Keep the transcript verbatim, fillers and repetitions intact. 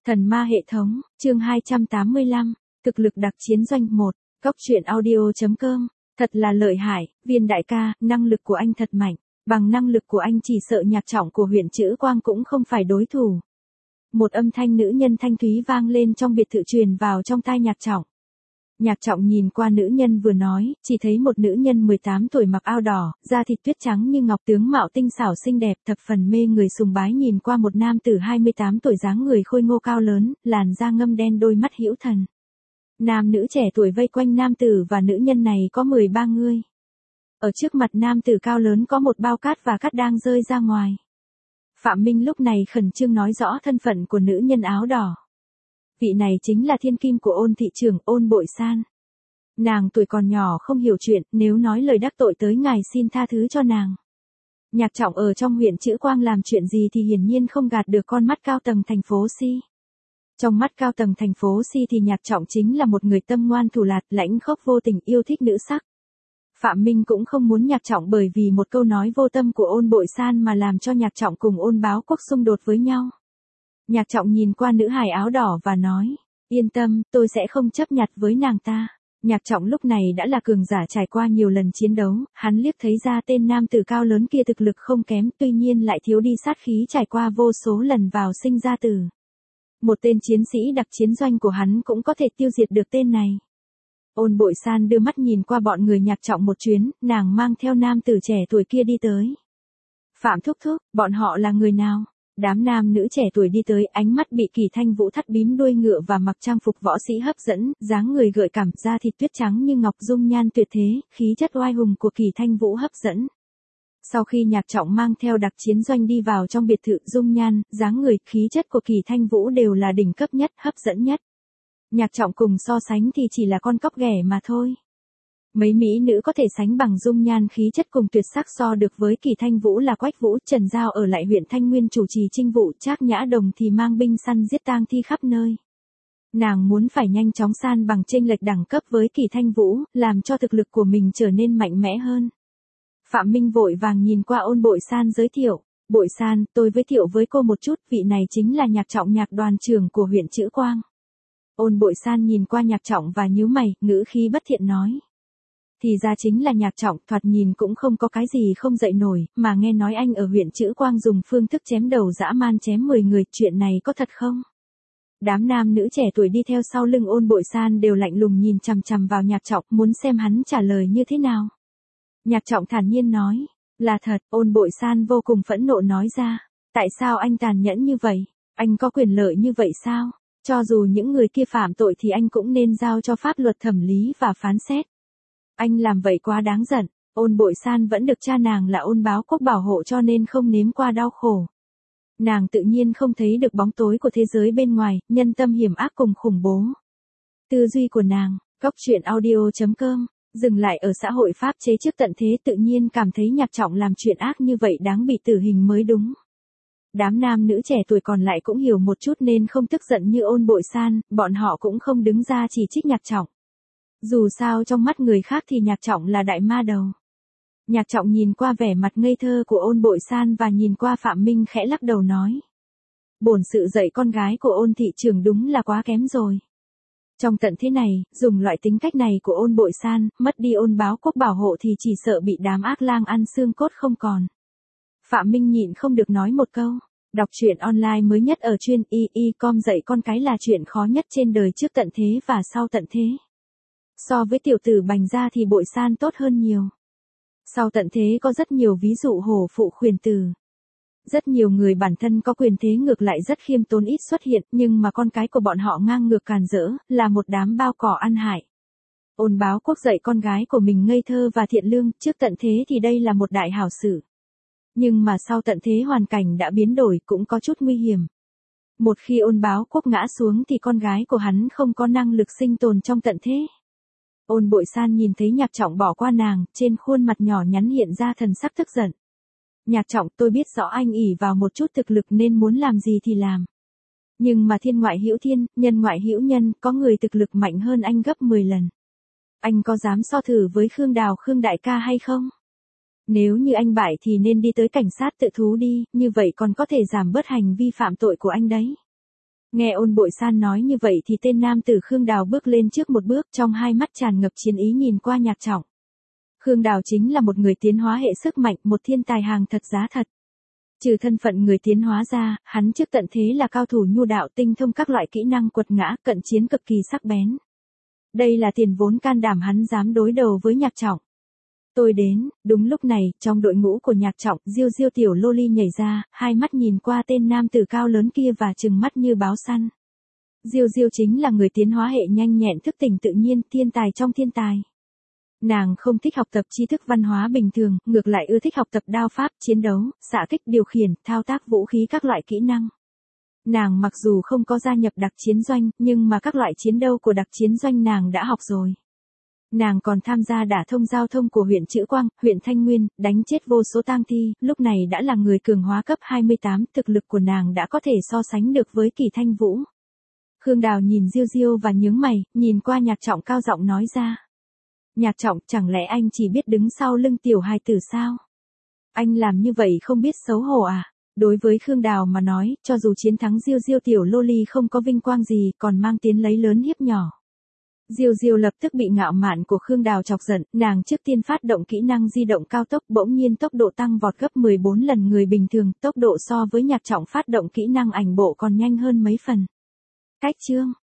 Thần ma hệ thống, chương hai trăm tám mươi lăm, thực lực đặc chiến doanh một, góc truyện audio.com, thật là lợi hại, Viên đại ca, năng lực của anh thật mạnh, bằng năng lực của anh chỉ sợ Nhạc Trọng của huyện Trữ Quang cũng không phải đối thủ. Một âm thanh nữ nhân thanh thúy vang lên trong biệt thự truyền vào trong tai Nhạc Trọng. Nhạc Trọng nhìn qua nữ nhân vừa nói, chỉ thấy một nữ nhân mười tám tuổi mặc áo đỏ, da thịt tuyết trắng như ngọc, tướng mạo tinh xảo xinh đẹp, thập phần mê người sùng bái nhìn qua một nam tử hai mươi tám tuổi dáng người khôi ngô cao lớn, làn da ngâm đen, đôi mắt hữu thần. Nam nữ trẻ tuổi vây quanh nam tử và nữ nhân này có mười ba người. Ở trước mặt nam tử cao lớn có một bao cát và cát đang rơi ra ngoài. Phạm Minh lúc này khẩn trương nói rõ thân phận của nữ nhân áo đỏ. Vị này chính là thiên kim của Ôn thị trưởng, Ôn Bội San. Nàng tuổi còn nhỏ không hiểu chuyện, nếu nói lời đắc tội tới ngài xin tha thứ cho nàng. Nhạc Trọng ở trong huyện Trữ Quang làm chuyện gì thì hiển nhiên không gạt được con mắt cao tầng thành phố Si. Trong mắt cao tầng thành phố Si thì Nhạc Trọng chính là một người tâm ngoan thủ lạt, lãnh khốc vô tình, yêu thích nữ sắc. Phạm Minh cũng không muốn Nhạc Trọng bởi vì một câu nói vô tâm của Ôn Bội San mà làm cho Nhạc Trọng cùng Ôn Báo Quốc xung đột với nhau. Nhạc Trọng nhìn qua nữ hài áo đỏ và nói, yên tâm, tôi sẽ không chấp nhặt với nàng ta. Nhạc Trọng lúc này đã là cường giả trải qua nhiều lần chiến đấu, hắn liếc thấy ra tên nam tử cao lớn kia thực lực không kém, tuy nhiên lại thiếu đi sát khí trải qua vô số lần vào sinh ra tử. Một tên chiến sĩ đặc chiến doanh của hắn cũng có thể tiêu diệt được tên này. Ôn Bội San đưa mắt nhìn qua bọn người Nhạc Trọng một chuyến, nàng mang theo nam tử trẻ tuổi kia đi tới. Phạm thúc thúc, bọn họ là người nào? Đám nam nữ trẻ tuổi đi tới, ánh mắt bị Kỳ Thanh Vũ thắt bím đuôi ngựa và mặc trang phục võ sĩ hấp dẫn, dáng người gợi cảm, da thịt tuyết trắng như ngọc, dung nhan tuyệt thế, khí chất oai hùng của Kỳ Thanh Vũ hấp dẫn. Sau khi Nhạc Trọng mang theo đặc chiến doanh đi vào trong biệt thự, dung nhan, dáng người, khí chất của Kỳ Thanh Vũ đều là đỉnh cấp nhất, hấp dẫn nhất. Nhạc Trọng cùng so sánh thì chỉ là con cóc ghẻ mà thôi. Mấy mỹ nữ có thể sánh bằng dung nhan khí chất cùng tuyệt sắc so được với Kỳ Thanh Vũ là Quách Vũ, Trần Giao ở lại huyện Thanh Nguyên chủ trì chinh vụ, Trác Nhã Đồng thì mang binh săn giết tang thi khắp nơi. Nàng muốn phải nhanh chóng san bằng chênh lệch đẳng cấp với Kỳ Thanh Vũ, làm cho thực lực của mình trở nên mạnh mẽ hơn. Phạm Minh vội vàng nhìn qua Ôn Bội San giới thiệu, Bội San, tôi giới thiệu với cô một chút, vị này chính là Nhạc Trọng, Nhạc đoàn trưởng của huyện Trữ Quang. Ôn Bội San nhìn qua Nhạc Trọng và nhíu mày, ngữ khí bất thiện nói. Thì ra chính là Nhạc Trọng, thoạt nhìn cũng không có cái gì không dậy nổi, mà nghe nói anh ở huyện Trữ Quang dùng phương thức chém đầu dã man chém mười người, chuyện này có thật không? Đám nam nữ trẻ tuổi đi theo sau lưng Ôn Bội San đều lạnh lùng nhìn chằm chằm vào Nhạc Trọng, muốn xem hắn trả lời như thế nào. Nhạc Trọng thản nhiên nói, là thật. Ôn Bội San vô cùng phẫn nộ nói ra, tại sao anh tàn nhẫn như vậy? Anh có quyền lợi như vậy sao? Cho dù những người kia phạm tội thì anh cũng nên giao cho pháp luật thẩm lý và phán xét. Anh làm vậy quá đáng giận. Ôn Bội San vẫn được cha nàng là Ôn Báo Quốc bảo hộ cho nên không nếm qua đau khổ. Nàng tự nhiên không thấy được bóng tối của thế giới bên ngoài, nhân tâm hiểm ác cùng khủng bố. Tư duy của nàng, góc truyện audio.com, dừng lại ở xã hội pháp chế trước tận thế, tự nhiên cảm thấy Nhạc Trọng làm chuyện ác như vậy đáng bị tử hình mới đúng. Đám nam nữ trẻ tuổi còn lại cũng hiểu một chút nên không tức giận như Ôn Bội San, bọn họ cũng không đứng ra chỉ trích Nhạc Trọng. Dù sao trong mắt người khác thì Nhạc Trọng là đại ma đầu. Nhạc Trọng nhìn qua vẻ mặt ngây thơ của Ôn Bội San và nhìn qua Phạm Minh khẽ lắc đầu nói. Bổn sự dạy con gái của Ôn thị trưởng đúng là quá kém rồi. Trong tận thế này, dùng loại tính cách này của Ôn Bội San, mất đi Ôn Báo Quốc bảo hộ thì chỉ sợ bị đám ác lang ăn xương cốt không còn. Phạm Minh nhịn không được nói một câu. Đọc truyện online mới nhất ở chuyên y y chấm com dạy con cái là chuyện khó nhất trên đời trước tận thế và sau tận thế. So với tiểu tử Bành gia thì Bội San tốt hơn nhiều. Sau tận thế có rất nhiều ví dụ hổ phụ khuyển tử. Rất nhiều người bản thân có quyền thế ngược lại rất khiêm tốn ít xuất hiện, nhưng mà con cái của bọn họ ngang ngược càn rỡ, là một đám bao cỏ ăn hại. Ôn Báo Quốc dạy con gái của mình ngây thơ và thiện lương, trước tận thế thì đây là một đại hảo sự. Nhưng mà sau tận thế hoàn cảnh đã biến đổi, cũng có chút nguy hiểm. Một khi Ôn Báo Quốc ngã xuống thì con gái của hắn không có năng lực sinh tồn trong tận thế. Ôn Bội San nhìn thấy Nhạc Trọng bỏ qua nàng, trên khuôn mặt nhỏ nhắn hiện ra thần sắc tức giận. Nhạc Trọng, tôi biết rõ anh ỷ vào một chút thực lực nên muốn làm gì thì làm. Nhưng mà thiên ngoại hữu thiên, nhân ngoại hữu nhân, có người thực lực mạnh hơn anh gấp mười lần. Anh có dám so thử với Khương Đào Khương đại ca hay không? Nếu như anh bại thì nên đi tới cảnh sát tự thú đi, như vậy còn có thể giảm bớt hành vi phạm tội của anh đấy. Nghe Ôn Bội San nói như vậy thì tên nam tử Khương Đào bước lên trước một bước, trong hai mắt tràn ngập chiến ý nhìn qua Nhạc Trọng. Khương Đào chính là một người tiến hóa hệ sức mạnh, một thiên tài hàng thật giá thật. Trừ thân phận người tiến hóa ra, hắn trước tận thế là cao thủ nhu đạo, tinh thông các loại kỹ năng quật ngã, cận chiến cực kỳ sắc bén. Đây là tiền vốn can đảm hắn dám đối đầu với Nhạc Trọng. Tôi đến. Đúng lúc này, trong đội ngũ của Nhạc Trọng, Diêu Diêu tiểu loli nhảy ra, hai mắt nhìn qua tên nam tử cao lớn kia và trừng mắt như báo săn. Diêu Diêu chính là người tiến hóa hệ nhanh nhẹn, thức tỉnh tự nhiên, thiên tài trong thiên tài. Nàng không thích học tập tri thức văn hóa bình thường, ngược lại ưa thích học tập đao pháp, chiến đấu, xạ kích, điều khiển, thao tác vũ khí, các loại kỹ năng. Nàng mặc dù không có gia nhập đặc chiến doanh, nhưng mà các loại chiến đấu của đặc chiến doanh nàng đã học rồi. Nàng còn tham gia đả thông giao thông của huyện Trữ Quang, huyện Thanh Nguyên, đánh chết vô số tang thi, lúc này đã là người cường hóa cấp hai mươi tám, thực lực của nàng đã có thể so sánh được với Kỳ Thanh Vũ. Khương Đào nhìn Diêu Diêu và nhướng mày, nhìn qua Nhạc Trọng cao giọng nói ra. Nhạc Trọng, chẳng lẽ anh chỉ biết đứng sau lưng tiểu hài tử sao? Anh làm như vậy không biết xấu hổ à? Đối với Khương Đào mà nói, cho dù chiến thắng Diêu Diêu tiểu loli không có vinh quang gì, còn mang tiếng lấy lớn hiếp nhỏ. Diêu Diêu lập tức bị ngạo mạn của Khương Đào chọc giận, nàng trước tiên phát động kỹ năng di động cao tốc, bỗng nhiên tốc độ tăng vọt gấp mười bốn lần người bình thường, tốc độ so với Nhạc Trọng phát động kỹ năng ảnh bộ còn nhanh hơn mấy phần. Cách chương